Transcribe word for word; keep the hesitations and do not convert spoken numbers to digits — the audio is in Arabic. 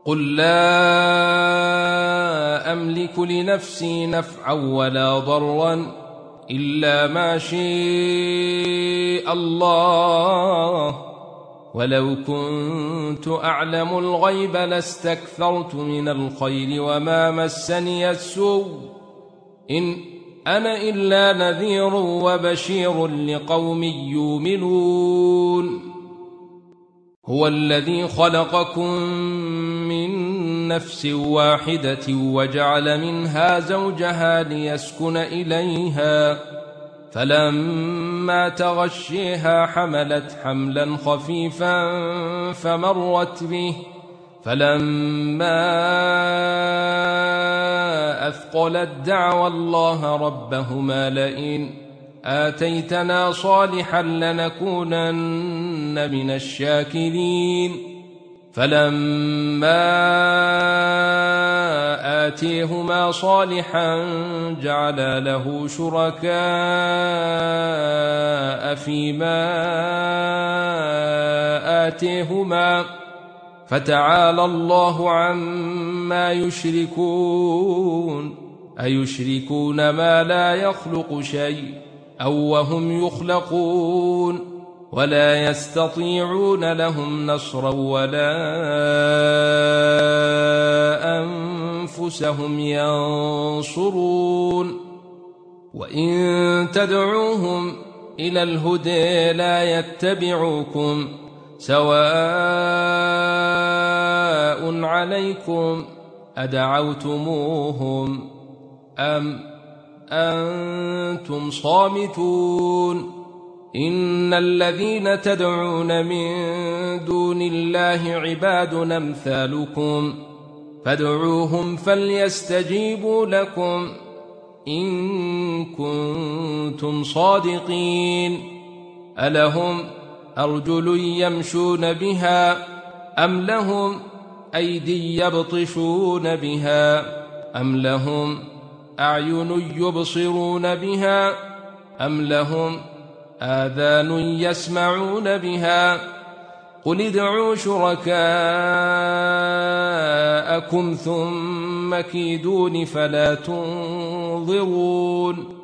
قل لا أملك لنفسي نفعا ولا ضرا إلا ما شاء الله، ولو كنت أعلم الغيب لاستكثرت من الخير وما مسني السوء، إن أنا إلا نذير وبشير لقوم يؤمنون. هو الذي خلقكم من نفس واحدة وجعل منها زوجها ليسكن إليها، فلما تغشيها حملت حملا خفيفا فمرت به، فلما أثقلت دعوى الله ربهما لئن آتيتنا صالحا لنكونن من الشاكرين، فلما آتيهما صالحا جعلا له شركاء فيما آتيهما، فتعالى الله عما يشركون. أيشركون ما لا يخلق شيء أو وهم يخلقون، ولا يستطيعون لهم نصرا ولا أنفسهم ينصرون. وإن تدعوهم إلى الهدى لا يتبعوكم، سواء عليكم أدعوتموهم أم أنتم صامتون. إن الذين تدعون من دون الله عباد أمثالكم، فادعوهم فليستجيبوا لكم إن كنتم صادقين. ألهم أرجل يمشون بها أم لهم أيدي يبطشون بها أم لهم أعين يبصرون بها أم لهم آذان يسمعون بها؟ قل ادعوا شركاءكم ثم كيدون فلا تنظرون.